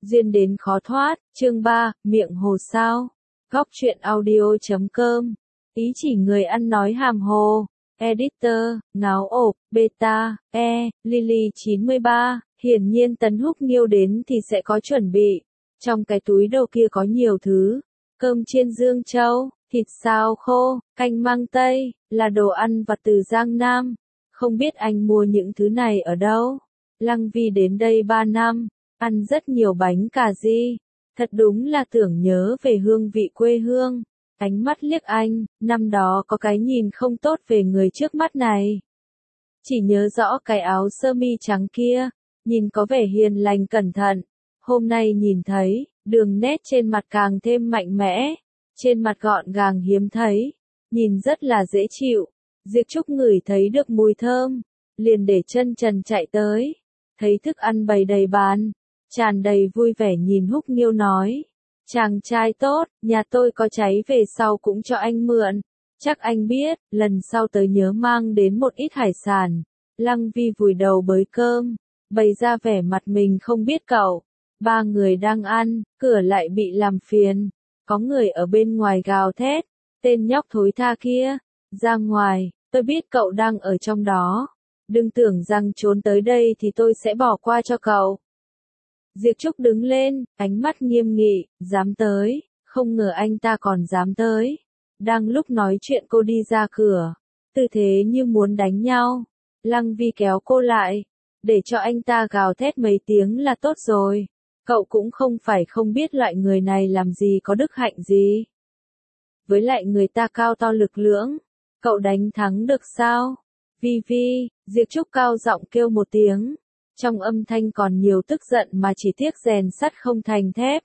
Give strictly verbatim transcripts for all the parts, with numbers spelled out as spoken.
Duyên đến khó thoát, chương ba, miệng hồ sao. Góc truyện audio chấm com. Ý chỉ người ăn nói hàm hồ. Editor, ngáo ộp, beta, e, Lily chín mươi ba. Hiển nhiên Tấn Húc Nghiêu đến thì sẽ có chuẩn bị. Trong cái túi đầu kia có nhiều thứ. Cơm chiên Dương Châu, thịt xào khô, canh măng tây, là đồ ăn vặt từ Giang Nam. Không biết anh mua những thứ này ở đâu. Lăng Vi đến đây ba năm, ăn rất nhiều bánh cà ri. Thật đúng là tưởng nhớ về hương vị quê hương. Ánh mắt liếc anh, năm đó có cái nhìn không tốt về người trước mắt này. Chỉ nhớ rõ cái áo sơ mi trắng kia, nhìn có vẻ hiền lành cẩn thận. Hôm nay nhìn thấy, đường nét trên mặt càng thêm mạnh mẽ. Trên mặt gọn gàng hiếm thấy, nhìn rất là dễ chịu. Diệp Trúc ngửi thấy được mùi thơm, liền để chân trần chạy tới. Thấy thức ăn bày đầy bàn, tràn đầy vui vẻ nhìn Húc Nghiêu nói. Chàng trai tốt, nhà tôi có cháy về sau cũng cho anh mượn. Chắc anh biết, lần sau tới nhớ mang đến một ít hải sản. Lăng Vi vùi đầu bới cơm, bày ra vẻ mặt mình không biết cậu. Ba người đang ăn, cửa lại bị làm phiền. Có người ở bên ngoài gào thét, tên nhóc thối tha kia, ra ngoài, tôi biết cậu đang ở trong đó. Đừng tưởng rằng trốn tới đây thì tôi sẽ bỏ qua cho cậu. Diệp Trúc đứng lên, ánh mắt nghiêm nghị, dám tới, không ngờ anh ta còn dám tới. Đang lúc nói chuyện cô đi ra cửa, tư thế như muốn đánh nhau. Lăng Vi kéo cô lại, để cho anh ta gào thét mấy tiếng là tốt rồi. Cậu cũng không phải không biết loại người này làm gì có đức hạnh gì. Với lại người ta cao to lực lưỡng, cậu đánh thắng được sao? Vi Vi, Diệp Trúc cao giọng kêu một tiếng. Trong âm thanh còn nhiều tức giận mà chỉ tiếc rèn sắt không thành thép.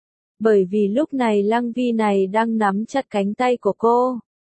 Bởi vì lúc này Lăng Vi này đang nắm chặt cánh tay của cô.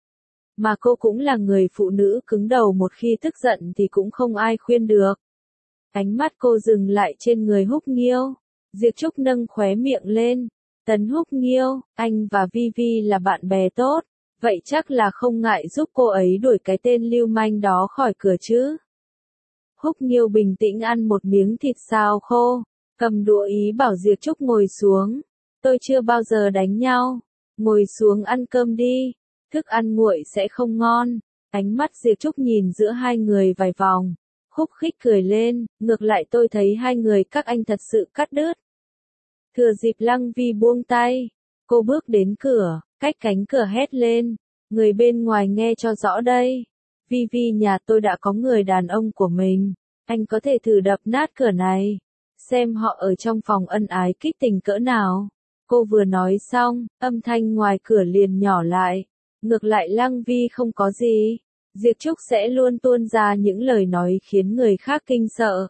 Mà cô cũng là người phụ nữ cứng đầu, một khi tức giận thì cũng không ai khuyên được. Ánh mắt cô dừng lại trên người Húc Nghiêu. Diệp Trúc nâng khóe miệng lên. Tấn Húc Nghiêu, anh và Vi Vi là bạn bè tốt. Vậy chắc là không ngại giúp cô ấy đuổi cái tên lưu manh đó khỏi cửa chứ. Húc Nghiêu bình tĩnh ăn một miếng thịt xào khô, cầm đũa ý bảo Diệp Trúc ngồi xuống. Tôi chưa bao giờ đánh nhau, ngồi xuống ăn cơm đi, thức ăn nguội sẽ không ngon. Ánh mắt Diệp Trúc nhìn giữa hai người vài vòng, khúc khích cười lên, ngược lại tôi thấy hai người các anh thật sự cắt đứt. Thừa dịp Lăng Vi buông tay, cô bước đến cửa, cách cánh cửa hét lên, người bên ngoài nghe cho rõ đây. Vi Vi, nhà tôi đã có người đàn ông của mình, anh có thể thử đập nát cửa này, xem họ ở trong phòng ân ái kích tình cỡ nào. Cô vừa nói xong, âm thanh ngoài cửa liền nhỏ lại. Ngược lại Lăng Vi không có gì, Diệp Trúc sẽ luôn tuôn ra những lời nói khiến người khác kinh sợ.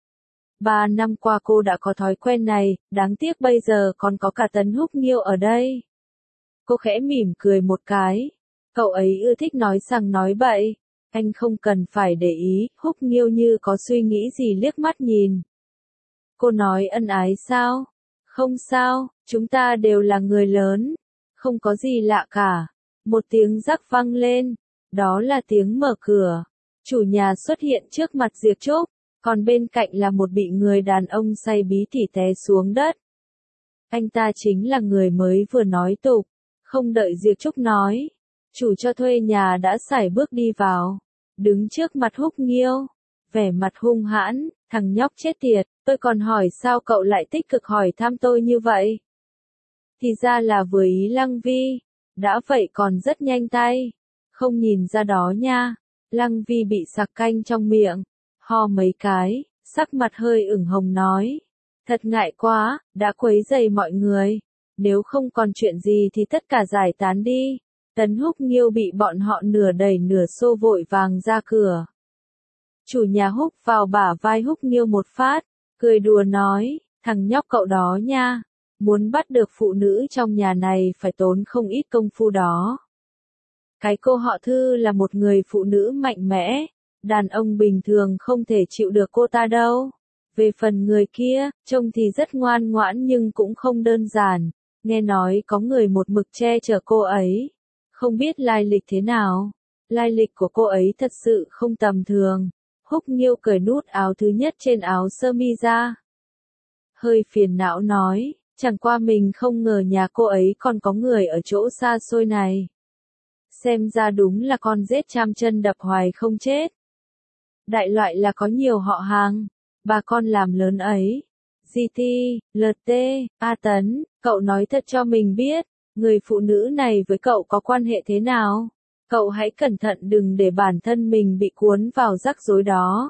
Ba năm qua cô đã có thói quen này, đáng tiếc bây giờ còn có cả Tấn Húc Nghiêu ở đây. Cô khẽ mỉm cười một cái, cậu ấy ưa thích nói sằng nói bậy. Anh không cần phải để ý. Húc Nghiêu như có suy nghĩ gì liếc mắt nhìn. Cô nói ân ái sao? Không sao, chúng ta đều là người lớn. Không có gì lạ cả. Một tiếng rắc vang lên. Đó là tiếng mở cửa. Chủ nhà xuất hiện trước mặt Diệp Trúc. Còn bên cạnh là một bị người đàn ông say bí tỉ té xuống đất. Anh ta chính là người mới vừa nói tục. Không đợi Diệp Trúc nói, chủ cho thuê nhà đã sải bước đi vào. Đứng trước mặt Húc Nghiêu, vẻ mặt hung hãn, thằng nhóc chết tiệt, tôi còn hỏi sao cậu lại tích cực hỏi thăm tôi như vậy? Thì ra là vừa ý Lăng Vi, đã vậy còn rất nhanh tay, không nhìn ra đó nha. Lăng Vi bị sặc canh trong miệng, ho mấy cái, sắc mặt hơi ửng hồng nói, thật ngại quá, đã quấy rầy mọi người, nếu không còn chuyện gì thì tất cả giải tán đi. Tấn Húc Nghiêu bị bọn họ nửa đẩy nửa xô vội vàng ra cửa. Chủ nhà Húc vào bả vai Húc Nghiêu một phát, cười đùa nói, thằng nhóc cậu đó nha, muốn bắt được phụ nữ trong nhà này phải tốn không ít công phu đó. Cái cô họ Thư là một người phụ nữ mạnh mẽ, đàn ông bình thường không thể chịu được cô ta đâu. Về phần người kia, trông thì rất ngoan ngoãn nhưng cũng không đơn giản, nghe nói có người một mực che chở cô ấy. Không biết lai lịch thế nào. Lai lịch của cô ấy thật sự không tầm thường. Húc Nghiêu cởi nút áo thứ nhất trên áo sơ mi ra. hơi phiền não nói, chẳng qua mình không ngờ nhà cô ấy còn có người ở chỗ xa xôi này. Xem ra đúng là con rết cham chân đập hoài không chết. Đại loại là có nhiều họ hàng, bà con làm lớn ấy. giê tê, lờ tê, A Tấn, cậu nói thật cho mình biết, người phụ nữ này với cậu có quan hệ thế nào? Cậu hãy cẩn thận đừng để bản thân mình bị cuốn vào rắc rối đó.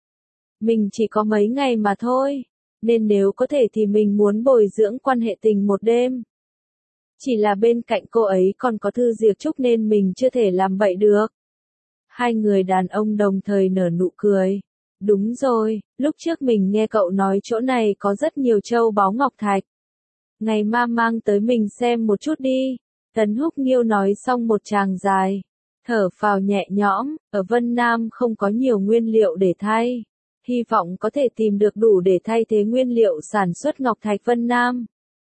Mình chỉ có mấy ngày mà thôi, nên nếu có thể thì mình muốn bồi dưỡng quan hệ tình một đêm. Chỉ là bên cạnh cô ấy còn có Thư Diệp Trúc nên mình chưa thể làm vậy được. Hai người đàn ông đồng thời nở nụ cười. Đúng rồi, lúc trước mình nghe cậu nói chỗ này có rất nhiều châu báu ngọc thạch. Ngày ma mang tới mình xem một chút đi. Tấn Húc Nghiêu nói xong một tràng dài. Thở phào nhẹ nhõm, ở Vân Nam không có nhiều nguyên liệu để thay. Hy vọng có thể tìm được đủ để thay thế nguyên liệu sản xuất ngọc thạch Vân Nam.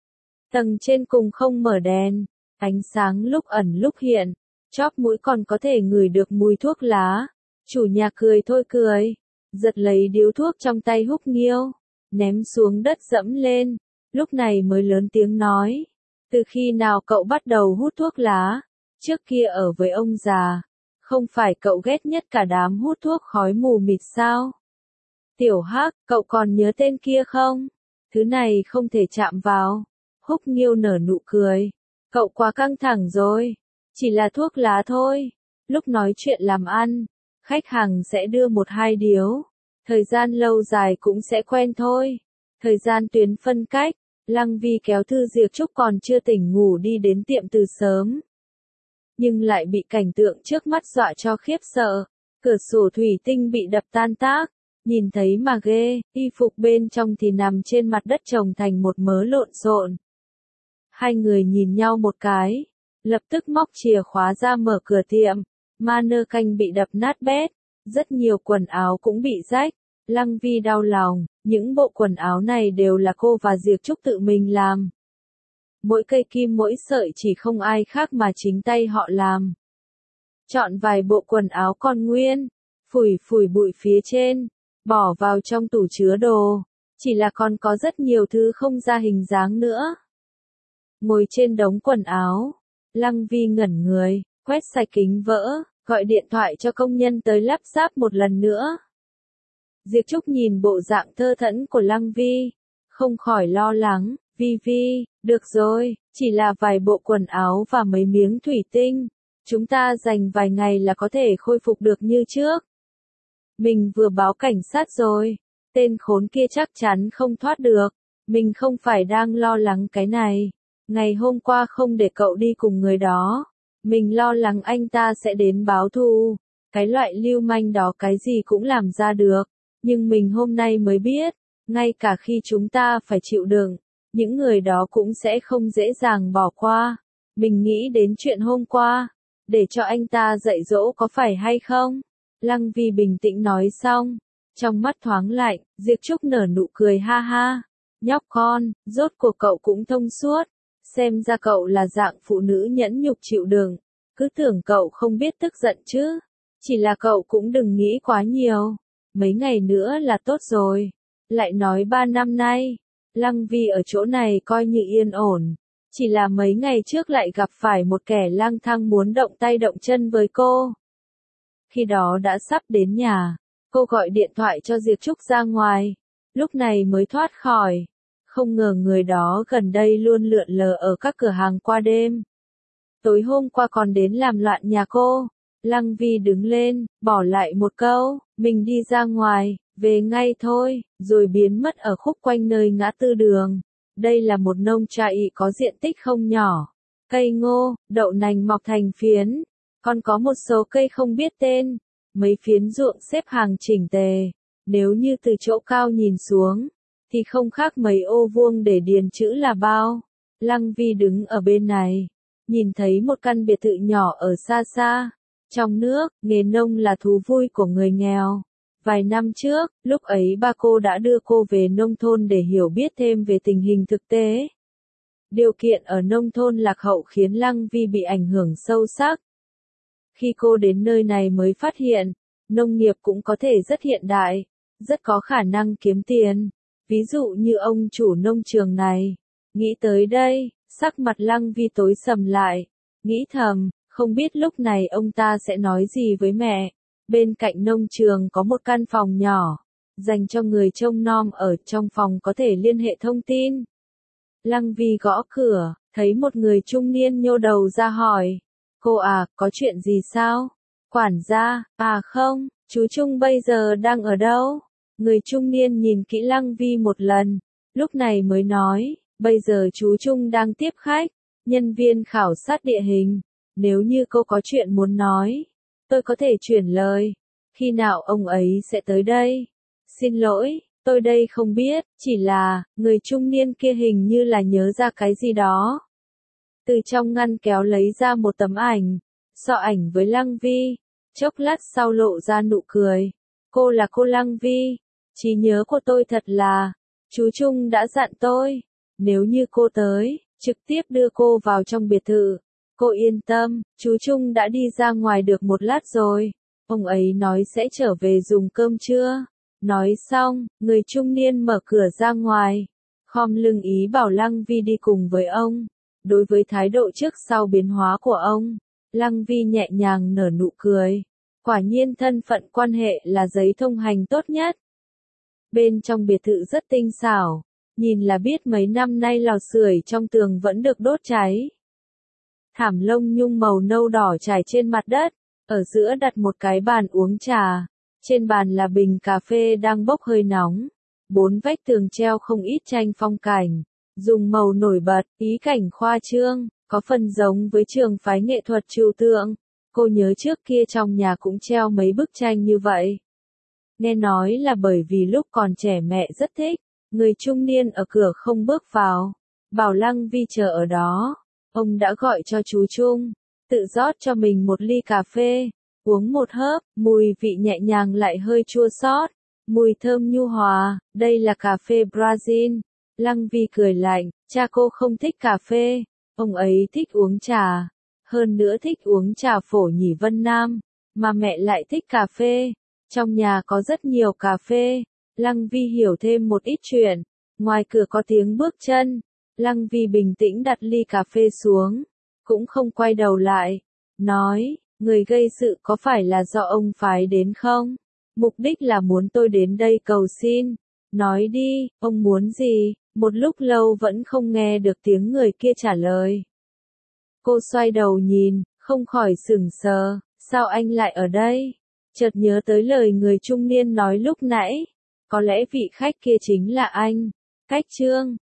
Tầng trên cùng không mở đèn, ánh sáng lúc ẩn lúc hiện, chóp mũi còn có thể ngửi được mùi thuốc lá. Chủ nhà cười thôi cười, giật lấy điếu thuốc trong tay Húc Nghiêu, ném xuống đất dẫm lên, lúc này mới lớn tiếng nói. Từ khi nào cậu bắt đầu hút thuốc lá? Trước kia ở với ông già, không phải cậu ghét nhất cả đám hút thuốc khói mù mịt sao? Tiểu Hắc, cậu còn nhớ tên kia không? Thứ này không thể chạm vào. Húc Nghiêu nở nụ cười. Cậu quá căng thẳng rồi. Chỉ là thuốc lá thôi. Lúc nói chuyện làm ăn, khách hàng sẽ đưa một hai điếu. Thời gian lâu dài cũng sẽ quen thôi. Thời gian tuyến phân cách, Lăng Vi kéo Thư Diệp Trúc còn chưa tỉnh ngủ đi đến tiệm từ sớm. Nhưng lại bị cảnh tượng trước mắt dọa cho khiếp sợ. Cửa sổ thủy tinh bị đập tan tác. Nhìn thấy mà ghê, y phục bên trong thì nằm trên mặt đất chồng thành một mớ lộn xộn. Hai người nhìn nhau một cái, lập tức móc chìa khóa ra mở cửa tiệm. Manơ canh bị đập nát bét, rất nhiều quần áo cũng bị rách. Lăng Vi đau lòng, những bộ quần áo này đều là cô và Diệp Trúc tự mình làm. Mỗi cây kim mỗi sợi chỉ không ai khác mà chính tay họ làm. Chọn vài bộ quần áo còn nguyên, phủi phủi bụi phía trên, bỏ vào trong tủ chứa đồ, chỉ là còn có rất nhiều thứ không ra hình dáng nữa. Ngồi trên đống quần áo, Lăng Vi ngẩn người, quét sạch kính vỡ, gọi điện thoại cho công nhân tới lắp ráp một lần nữa. Diệp Trúc nhìn bộ dạng thơ thẫn của Lăng Vi, không khỏi lo lắng. Vi Vi, được rồi, chỉ là vài bộ quần áo và mấy miếng thủy tinh, chúng ta dành vài ngày là có thể khôi phục được như trước. Mình vừa báo cảnh sát rồi, tên khốn kia chắc chắn không thoát được, mình không phải đang lo lắng cái này. Ngày hôm qua không để cậu đi cùng người đó, mình lo lắng anh ta sẽ đến báo thù, cái loại lưu manh đó cái gì cũng làm ra được, nhưng mình hôm nay mới biết, ngay cả khi chúng ta phải chịu đựng, những người đó cũng sẽ không dễ dàng bỏ qua. Mình nghĩ đến chuyện hôm qua, để cho anh ta dạy dỗ có phải hay không? Lăng Vi bình tĩnh nói xong, trong mắt thoáng lạnh, Diệp Trúc nở nụ cười ha ha. Nhóc con, rốt cuộc cậu cũng thông suốt, xem ra cậu là dạng phụ nữ nhẫn nhục chịu đựng, cứ tưởng cậu không biết tức giận chứ, chỉ là cậu cũng đừng nghĩ quá nhiều, mấy ngày nữa là tốt rồi. Lại nói ba năm nay, Lăng Vi ở chỗ này coi như yên ổn, chỉ là mấy ngày trước lại gặp phải một kẻ lang thang muốn động tay động chân với cô. Khi đó đã sắp đến nhà, cô gọi điện thoại cho Diệp Trúc ra ngoài, lúc này mới thoát khỏi. Không ngờ người đó gần đây luôn lượn lờ ở các cửa hàng qua đêm. Tối hôm qua còn đến làm loạn nhà cô. Lăng Vi đứng lên, bỏ lại một câu, mình đi ra ngoài, về ngay thôi, rồi biến mất ở khúc quanh nơi ngã tư đường. Đây là một nông trại có diện tích không nhỏ. Cây ngô, đậu nành mọc thành phiến, còn có một số cây không biết tên. Mấy phiến ruộng xếp hàng chỉnh tề, nếu như từ chỗ cao nhìn xuống, thì không khác mấy ô vuông để điền chữ là bao. Lăng Vi đứng ở bên này, nhìn thấy một căn biệt thự nhỏ ở xa xa. Trong nước, nghề nông là thú vui của người nghèo. Vài năm trước, lúc ấy ba cô đã đưa cô về nông thôn để hiểu biết thêm về tình hình thực tế. Điều kiện ở nông thôn lạc hậu khiến Lăng Vi bị ảnh hưởng sâu sắc. Khi cô đến nơi này mới phát hiện, nông nghiệp cũng có thể rất hiện đại, rất có khả năng kiếm tiền. ví dụ như ông chủ nông trường này. Nghĩ tới đây, sắc mặt Lăng Vi tối sầm lại, nghĩ thầm, không biết lúc này ông ta sẽ nói gì với mẹ. Bên cạnh nông trường có một căn phòng nhỏ, dành cho người trông nom, ở trong phòng có thể liên hệ thông tin. Lăng Vi gõ cửa, thấy một người trung niên nhô đầu ra hỏi, cô à, có chuyện gì sao? Quản gia, à không, chú Trung bây giờ đang ở đâu? Người trung niên nhìn kỹ Lăng Vi một lần, lúc này mới nói, bây giờ chú Trung đang tiếp khách, nhân viên khảo sát địa hình, nếu như cô có chuyện muốn nói, tôi có thể chuyển lời, khi nào ông ấy sẽ tới đây? Xin lỗi, tôi đây không biết, chỉ là, người trung niên kia hình như là nhớ ra cái gì đó. Từ trong ngăn kéo lấy ra một tấm ảnh, so ảnh với Lăng Vi, chốc lát sau lộ ra nụ cười. Cô là cô Lăng Vi, trí nhớ của tôi thật là, chú Trung đã dặn tôi, nếu như cô tới, trực tiếp đưa cô vào trong biệt thự. Cô yên tâm, chú Trung đã đi ra ngoài được một lát rồi, ông ấy nói sẽ trở về dùng cơm trưa. Nói xong, người trung niên mở cửa ra ngoài, khom lưng ý bảo Lăng Vi đi cùng với ông. Đối với thái độ trước sau biến hóa của ông, Lăng Vi nhẹ nhàng nở nụ cười. Quả nhiên thân phận quan hệ là giấy thông hành tốt nhất. Bên trong biệt thự rất tinh xảo, nhìn là biết mấy năm nay lò sưởi trong tường vẫn được đốt cháy. Thảm lông nhung màu nâu đỏ trải trên mặt đất, ở giữa đặt một cái bàn uống trà. Trên bàn là bình cà phê đang bốc hơi nóng. Bốn vách tường treo không ít tranh phong cảnh, dùng màu nổi bật, ý cảnh khoa trương, có phần giống với trường phái nghệ thuật trừu tượng. Cô nhớ trước kia trong nhà cũng treo mấy bức tranh như vậy. Nghe nói là bởi vì lúc còn trẻ mẹ rất thích, người trung niên ở cửa không bước vào, bảo Lăng Vi chờ ở đó. Ông đã gọi cho chú Trung, tự rót cho mình một ly cà phê. Uống một hớp, mùi vị nhẹ nhàng lại hơi chua xót, mùi thơm nhu hòa, đây là cà phê Brazil. Lăng Vi cười lạnh, cha cô không thích cà phê, ông ấy thích uống trà, hơn nữa thích uống trà phổ nhỉ Vân Nam, mà mẹ lại thích cà phê. Trong nhà có rất nhiều cà phê. Lăng Vi hiểu thêm một ít chuyện, ngoài cửa có tiếng bước chân, Lăng Vi bình tĩnh đặt ly cà phê xuống, cũng không quay đầu lại, nói, người gây sự có phải là do ông phái đến không? Mục đích là muốn tôi đến đây cầu xin. Nói đi, ông muốn gì? Một lúc lâu vẫn không nghe được tiếng người kia trả lời. Cô xoay đầu nhìn, không khỏi sửng sờ, sao anh lại ở đây? Chợt nhớ tới lời người trung niên nói lúc nãy, có lẽ vị khách kia chính là anh. Cách Trương,